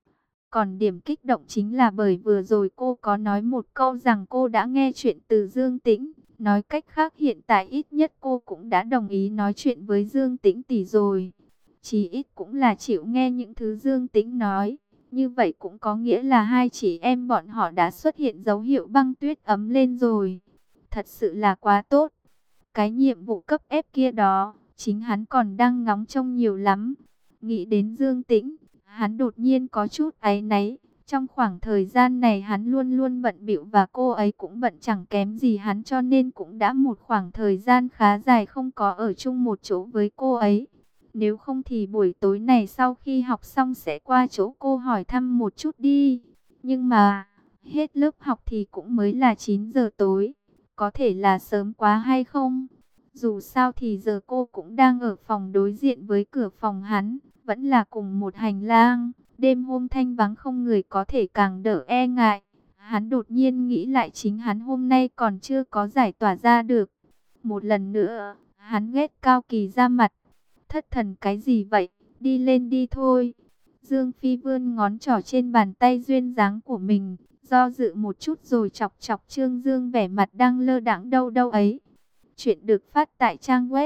Còn điểm kích động chính là bởi vừa rồi cô có nói một câu rằng cô đã nghe chuyện từ Dương Tĩnh. Nói cách khác hiện tại ít nhất cô cũng đã đồng ý nói chuyện với Dương Tĩnh tỷ rồi. Chỉ ít cũng là chịu nghe những thứ Dương Tĩnh nói. Như vậy cũng có nghĩa là hai chị em bọn họ đã xuất hiện dấu hiệu băng tuyết ấm lên rồi. Thật sự là quá tốt. Cái nhiệm vụ cấp ép kia đó, chính hắn còn đang ngóng trông nhiều lắm. Nghĩ đến Dương Tĩnh, hắn đột nhiên có chút áy náy. Trong khoảng thời gian này hắn luôn luôn bận bịu và cô ấy cũng bận chẳng kém gì hắn, cho nên cũng đã một khoảng thời gian khá dài không có ở chung một chỗ với cô ấy. Nếu không thì buổi tối này sau khi học xong sẽ qua chỗ cô hỏi thăm một chút đi. Nhưng mà, hết lớp học thì cũng mới là 9 giờ tối. Có thể là sớm quá hay không? Dù sao thì giờ cô cũng đang ở phòng đối diện với cửa phòng hắn. Vẫn là cùng một hành lang. Đêm hôm thanh vắng không người có thể càng đỡ e ngại. Hắn đột nhiên nghĩ lại chính hắn hôm nay còn chưa có giải tỏa ra được. Một lần nữa, hắn ghét Cao Kỳ ra mặt. Thất thần cái gì vậy? Đi lên đi thôi. Dương Phi vươn ngón trỏ trên bàn tay duyên dáng của mình, do dự một chút rồi chọc chọc Trương Dương vẻ mặt đang lơ đãng đâu đâu ấy. Chuyện được phát tại trang web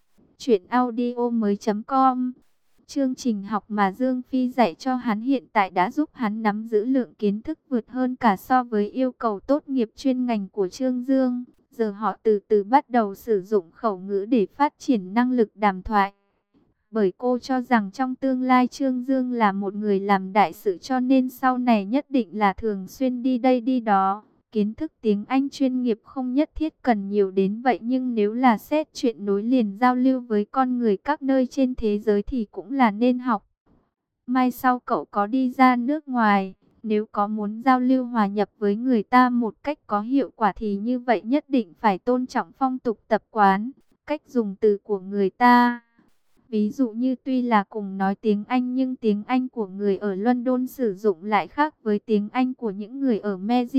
truyệnaudiomoi.com. Chương trình học mà Dương Phi dạy cho hắn hiện tại đã giúp hắn nắm giữ lượng kiến thức vượt hơn cả so với yêu cầu tốt nghiệp chuyên ngành của Trương Dương. Giờ họ từ từ bắt đầu sử dụng khẩu ngữ để phát triển năng lực đàm thoại. Bởi cô cho rằng trong tương lai Trương Dương là một người làm đại sự, cho nên sau này nhất định là thường xuyên đi đây đi đó. Kiến thức tiếng Anh chuyên nghiệp không nhất thiết cần nhiều đến vậy, nhưng nếu là xét chuyện nối liền giao lưu với con người các nơi trên thế giới thì cũng là nên học. Mai sau cậu có đi ra nước ngoài, nếu có muốn giao lưu hòa nhập với người ta một cách có hiệu quả thì như vậy nhất định phải tôn trọng phong tục tập quán, cách dùng từ của người ta. Ví dụ như tuy là cùng nói tiếng Anh nhưng tiếng Anh của người ở London sử dụng lại khác với tiếng Anh của những người ở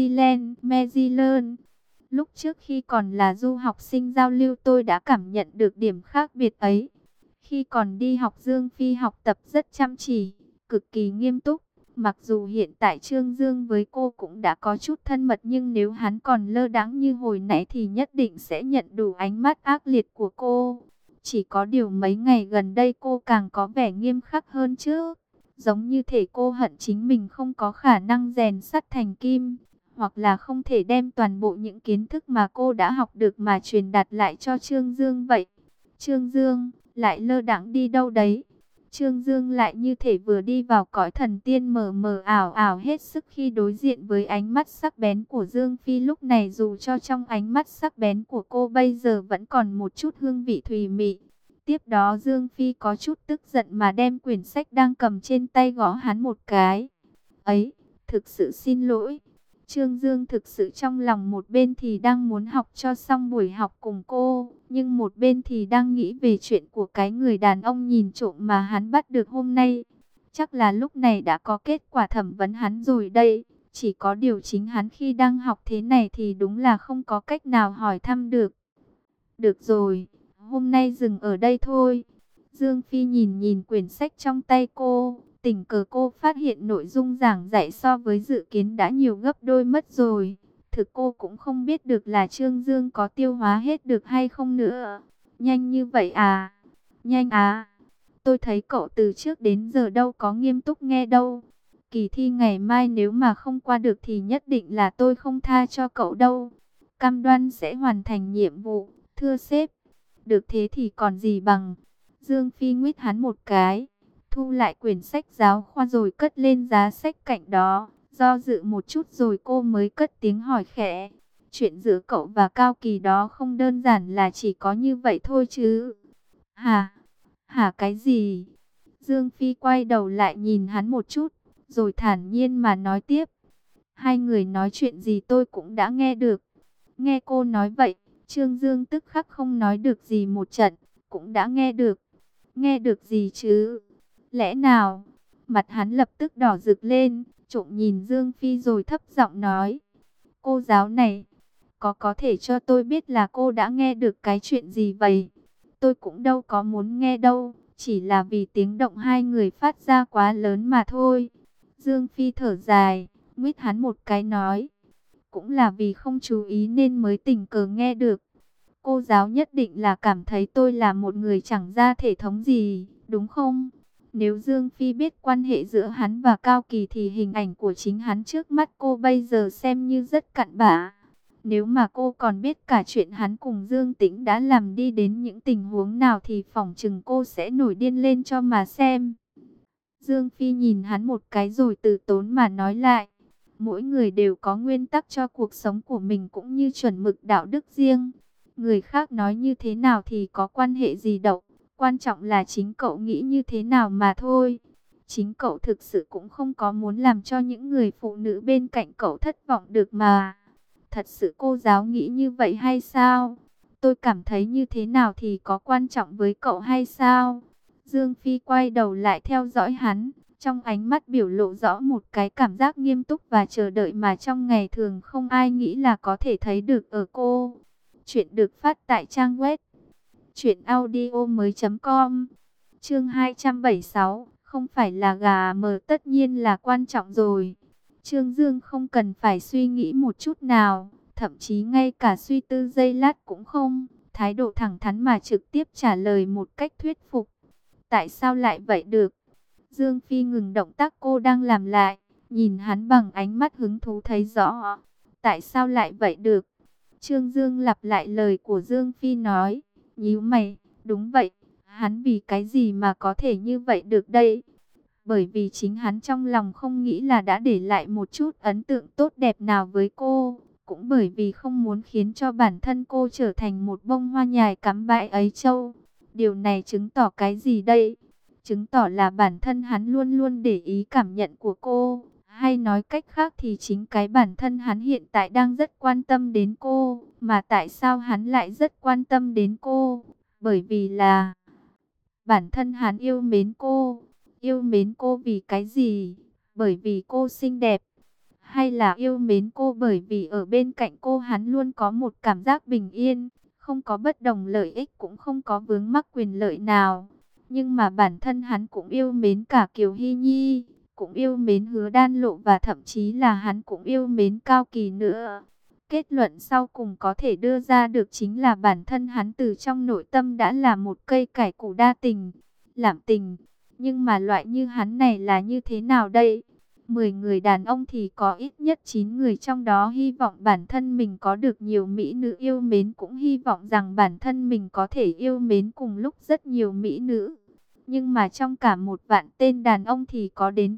Maryland. Lúc trước khi còn là du học sinh giao lưu tôi đã cảm nhận được điểm khác biệt ấy. Khi còn đi học Dương Phi học tập rất chăm chỉ, cực kỳ nghiêm túc. Mặc dù hiện tại Trương Dương với cô cũng đã có chút thân mật, nhưng nếu hắn còn lơ đãng như hồi nãy thì nhất định sẽ nhận đủ ánh mắt ác liệt của cô. Chỉ có điều mấy ngày gần đây cô càng có vẻ nghiêm khắc hơn trước. Giống như thể cô hận chính mình không có khả năng rèn sắt thành kim, hoặc là không thể đem toàn bộ những kiến thức mà cô đã học được mà truyền đạt lại cho Trương Dương vậy. Trương Dương, lại lơ đãng đi đâu đấy? Trương Dương lại như thể vừa đi vào cõi thần tiên, mờ mờ ảo ảo hết sức khi đối diện với ánh mắt sắc bén của Dương Phi lúc này, dù cho trong ánh mắt sắc bén của cô bây giờ vẫn còn một chút hương vị thùy mị. Tiếp đó Dương Phi có chút tức giận mà đem quyển sách đang cầm trên tay gõ hắn một cái. Ấy, thực sự xin lỗi. Trương Dương thực sự trong lòng một bên thì đang muốn học cho xong buổi học cùng cô, nhưng một bên thì đang nghĩ về chuyện của cái người đàn ông nhìn trộm mà hắn bắt được hôm nay. Chắc là lúc này đã có kết quả thẩm vấn hắn rồi đây. Chỉ có điều chính hắn khi đang học thế này thì đúng là không có cách nào hỏi thăm được. Được rồi, hôm nay dừng ở đây thôi. Dương Phi nhìn nhìn quyển sách trong tay cô. Tình cờ cô phát hiện nội dung giảng dạy so với dự kiến đã nhiều gấp đôi mất rồi. Thực cô cũng không biết được là Trương Dương có tiêu hóa hết được hay không nữa. Nhanh như vậy à? Nhanh à? Tôi thấy cậu từ trước đến giờ đâu có nghiêm túc nghe đâu. Kỳ thi ngày mai nếu mà không qua được thì nhất định là tôi không tha cho cậu đâu. Cam đoan sẽ hoàn thành nhiệm vụ, thưa sếp. Được thế thì còn gì bằng. Dương Phi nguyết hắn một cái, thu lại quyển sách giáo khoa rồi cất lên giá sách cạnh đó. Do dự một chút rồi cô mới cất tiếng hỏi khẽ. Chuyện giữa cậu và Cao Kỳ đó không đơn giản là chỉ có như vậy thôi chứ. Hả? Hả cái gì? Dương Phi quay đầu lại nhìn hắn một chút, rồi thản nhiên mà nói tiếp. Hai người nói chuyện gì tôi cũng đã nghe được. Nghe cô nói vậy, Trương Dương tức khắc không nói được gì một trận, cũng đã nghe được. Nghe được gì chứ? Lẽ nào? Mặt hắn lập tức đỏ rực lên, trộm nhìn Dương Phi rồi thấp giọng nói. Cô giáo này, có thể cho tôi biết là cô đã nghe được cái chuyện gì vậy? Tôi cũng đâu có muốn nghe đâu, chỉ là vì tiếng động hai người phát ra quá lớn mà thôi. Dương Phi thở dài, nguyết hắn một cái nói. Cũng là vì không chú ý nên mới tình cờ nghe được. Cô giáo nhất định là cảm thấy tôi là một người chẳng ra thể thống gì, đúng không? Nếu Dương Phi biết quan hệ giữa hắn và Cao Kỳ thì hình ảnh của chính hắn trước mắt cô bây giờ xem như rất cặn bã. Nếu mà cô còn biết cả chuyện hắn cùng Dương Tĩnh đã làm đi đến những tình huống nào thì phỏng chừng cô sẽ nổi điên lên cho mà xem. Dương Phi nhìn hắn một cái rồi từ tốn mà nói lại. Mỗi người đều có nguyên tắc cho cuộc sống của mình cũng như chuẩn mực đạo đức riêng. Người khác nói như thế nào thì có quan hệ gì đâu. Quan trọng là chính cậu nghĩ như thế nào mà thôi. Chính cậu thực sự cũng không có muốn làm cho những người phụ nữ bên cạnh cậu thất vọng được mà. Thật sự cô giáo nghĩ như vậy hay sao? Tôi cảm thấy như thế nào thì có quan trọng với cậu hay sao? Dương Phi quay đầu lại theo dõi hắn. Trong ánh mắt biểu lộ rõ một cái cảm giác nghiêm túc và chờ đợi mà trong ngày thường không ai nghĩ là có thể thấy được ở cô. Chuyện được phát tại trang web truyệnaudiomoi.com. Chương 276, không phải là gà mờ tất nhiên là quan trọng rồi. Trương Dương không cần phải suy nghĩ một chút nào, thậm chí ngay cả suy tư giây lát cũng không, thái độ thẳng thắn mà trực tiếp trả lời một cách thuyết phục. Tại sao lại vậy được? Dương Phi ngừng động tác cô đang làm lại, nhìn hắn bằng ánh mắt hứng thú thấy rõ. Tại sao lại vậy được? Trương Dương lặp lại lời của Dương Phi nói, nhíu mày, đúng vậy, hắn vì cái gì mà có thể như vậy được đây? Bởi vì chính hắn trong lòng không nghĩ là đã để lại một chút ấn tượng tốt đẹp nào với cô, cũng bởi vì không muốn khiến cho bản thân cô trở thành một bông hoa nhài cắm bãi ấy châu. Điều này chứng tỏ cái gì đây? Chứng tỏ là bản thân hắn luôn luôn để ý cảm nhận của cô. Hay nói cách khác thì chính cái bản thân hắn hiện tại đang rất quan tâm đến cô. Mà tại sao hắn lại rất quan tâm đến cô? Bởi vì là bản thân hắn yêu mến cô. Yêu mến cô vì cái gì? Bởi vì cô xinh đẹp. Hay là yêu mến cô bởi vì ở bên cạnh cô hắn luôn có một cảm giác bình yên. Không có bất đồng lợi ích cũng không có vướng mắc quyền lợi nào. Nhưng mà bản thân hắn cũng yêu mến cả Kiều Hy Nhi, cũng yêu mến Hứa Đan Lộ và thậm chí là hắn cũng yêu mến Cao Kỳ nữa. Kết luận sau cùng có thể đưa ra được chính là bản thân hắn từ trong nội tâm đã là một cây cải củ đa tình, lãm tình. Nhưng mà loại như hắn này là như thế nào đây? 10 người đàn ông thì có ít nhất 9 người trong đó hy vọng bản thân mình có được nhiều mỹ nữ yêu mến, cũng hy vọng rằng bản thân mình có thể yêu mến cùng lúc rất nhiều mỹ nữ. Nhưng mà trong cả 1 vạn tên đàn ông thì có đến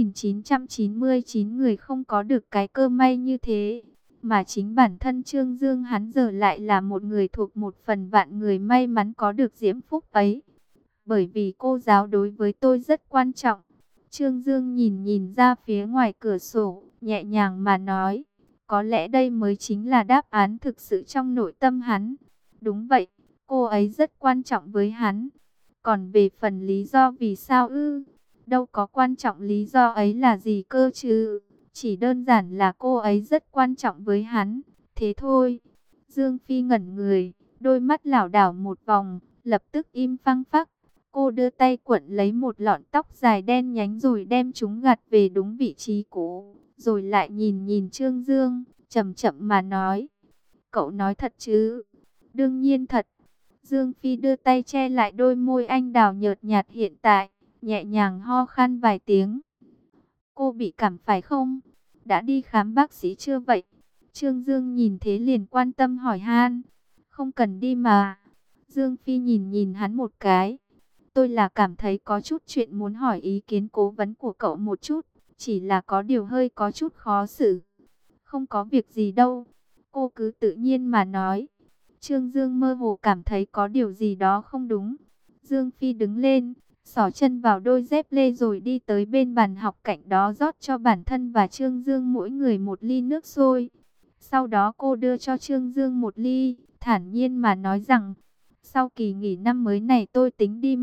9.999 người không có được cái cơ may như thế. Mà chính bản thân Trương Dương hắn giờ lại là một người thuộc 1/1000 người may mắn có được diễm phúc ấy. Bởi vì cô giáo đối với tôi rất quan trọng. Trương Dương nhìn ra phía ngoài cửa sổ, nhẹ nhàng mà nói. Có lẽ đây mới chính là đáp án thực sự trong nội tâm hắn. Đúng vậy, cô ấy rất quan trọng với hắn. Còn về phần lý do vì sao ư? Đâu có quan trọng lý do ấy là gì cơ chứ? Chỉ đơn giản là cô ấy rất quan trọng với hắn. Thế thôi. Dương Phi ngẩn người, đôi mắt lảo đảo một vòng, lập tức im phăng phắc. Cô đưa tay cuộn lấy một lọn tóc dài đen nhánh rồi đem chúng gạt về đúng vị trí cũ. Rồi lại nhìn Trương Dương, chậm chậm mà nói. Cậu nói thật chứ? Đương nhiên thật. Dương Phi đưa tay che lại đôi môi anh đào nhợt nhạt hiện tại, nhẹ nhàng ho khan vài tiếng. Cô bị cảm phải không? Đã đi khám bác sĩ chưa vậy? Trương Dương nhìn thế liền quan tâm hỏi han. Không cần đi mà. Dương Phi nhìn hắn một cái. Tôi là cảm thấy có chút chuyện muốn hỏi ý kiến cố vấn của cậu một chút. Chỉ là có điều hơi có chút khó xử. Không có việc gì đâu. Cô cứ tự nhiên mà nói. Trương Dương mơ hồ cảm thấy có điều gì đó không đúng. Dương Phi đứng lên, xỏ chân vào đôi dép lê rồi đi tới bên bàn học cạnh đó rót cho bản thân và Trương Dương mỗi người một ly nước sôi. Sau đó cô đưa cho Trương Dương một ly, thản nhiên mà nói rằng, sau kỳ nghỉ năm mới này tôi tính đi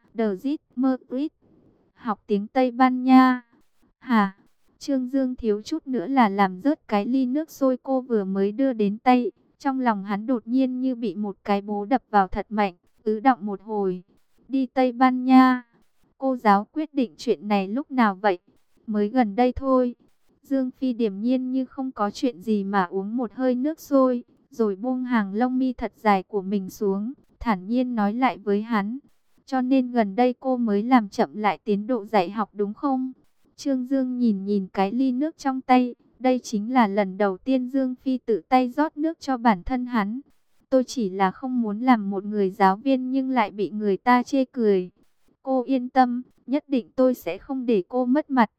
Madrid học tiếng Tây Ban Nha. Hả? Trương Dương thiếu chút nữa là làm rớt cái ly nước sôi cô vừa mới đưa đến tay. Trong lòng hắn đột nhiên như bị một cái búa đập vào thật mạnh, ứ động một hồi. Đi Tây Ban Nha. Cô giáo quyết định chuyện này lúc nào vậy? Mới gần đây thôi. Dương Phi điềm nhiên như không có chuyện gì mà uống một hơi nước sôi, rồi buông hàng lông mi thật dài của mình xuống, thản nhiên nói lại với hắn. Cho nên gần đây cô mới làm chậm lại tiến độ dạy học đúng không? Trương Dương nhìn nhìn cái ly nước trong tay. Đây chính là lần đầu tiên Dương Phi tự tay rót nước cho bản thân hắn. Tôi chỉ là không muốn làm một người giáo viên nhưng lại bị người ta chê cười. Cô yên tâm, nhất định tôi sẽ không để cô mất mặt.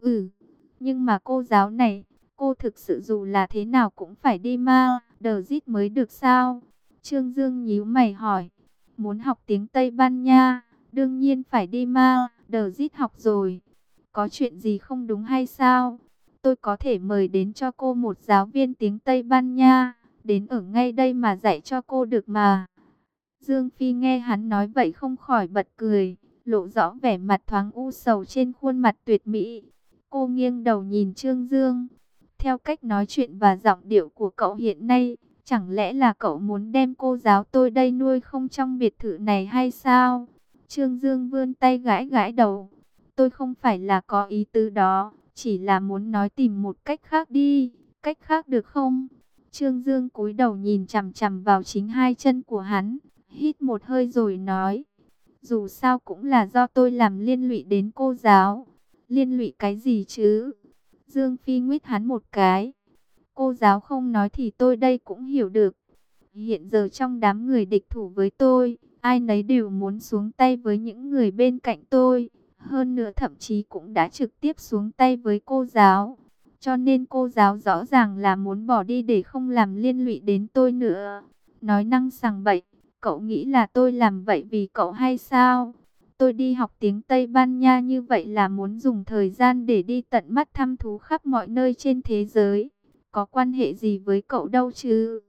Nhưng mà cô giáo này, cô thực sự dù là thế nào cũng phải đi Madrid mới được sao? Trương Dương nhíu mày hỏi. Muốn học tiếng Tây Ban Nha, đương nhiên phải đi Madrid học rồi. Có chuyện gì không đúng hay sao? Tôi có thể mời đến cho cô một giáo viên tiếng Tây Ban Nha, đến ở ngay đây mà dạy cho cô được mà. Dương Phi nghe hắn nói vậy không khỏi bật cười, lộ rõ vẻ mặt thoáng u sầu trên khuôn mặt tuyệt mỹ. Cô nghiêng đầu nhìn Trương Dương. Theo cách nói chuyện và giọng điệu của cậu hiện nay, chẳng lẽ là cậu muốn đem cô giáo tôi đây nuôi không trong biệt thự này hay sao? Trương Dương vươn tay gãi gãi đầu. Tôi không phải là có ý tứ đó, chỉ là muốn nói tìm một cách khác đi, cách khác được không? Trương Dương cúi đầu nhìn chằm chằm vào chính hai chân của hắn, hít một hơi rồi nói, dù sao cũng là do tôi làm liên lụy đến cô giáo. Liên lụy cái gì chứ? Dương Phi nguyết hắn một cái. Cô giáo không nói thì tôi đây cũng hiểu được. Hiện giờ trong đám người địch thủ với tôi, ai nấy đều muốn xuống tay với những người bên cạnh tôi. Hơn nữa thậm chí cũng đã trực tiếp xuống tay với cô giáo. Cho nên cô giáo rõ ràng là muốn bỏ đi để không làm liên lụy đến tôi nữa. Nói năng sằng bậy, cậu nghĩ là tôi làm vậy vì cậu hay sao? Tôi đi học tiếng Tây Ban Nha như vậy là muốn dùng thời gian để đi tận mắt thăm thú khắp mọi nơi trên thế giới. Có quan hệ gì với cậu đâu chứ?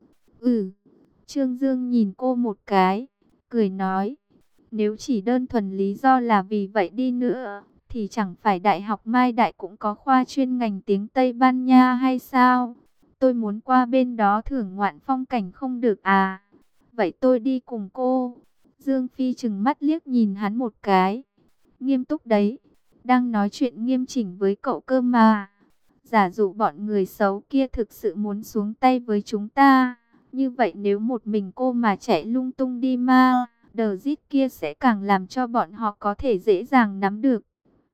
Trương Dương nhìn cô một cái, cười nói. Nếu chỉ đơn thuần lý do là vì vậy đi nữa, thì chẳng phải Đại học Mai Đại cũng có khoa chuyên ngành tiếng Tây Ban Nha hay sao? Tôi muốn qua bên đó thưởng ngoạn phong cảnh không được à? Vậy tôi đi cùng cô. Dương Phi trừng mắt liếc nhìn hắn một cái. Nghiêm túc đấy, đang nói chuyện nghiêm chỉnh với cậu cơ mà. Giả dụ bọn người xấu kia thực sự muốn xuống tay với chúng ta, như vậy nếu một mình cô mà chạy lung tung đi Madrid kia sẽ càng làm cho bọn họ có thể dễ dàng nắm được.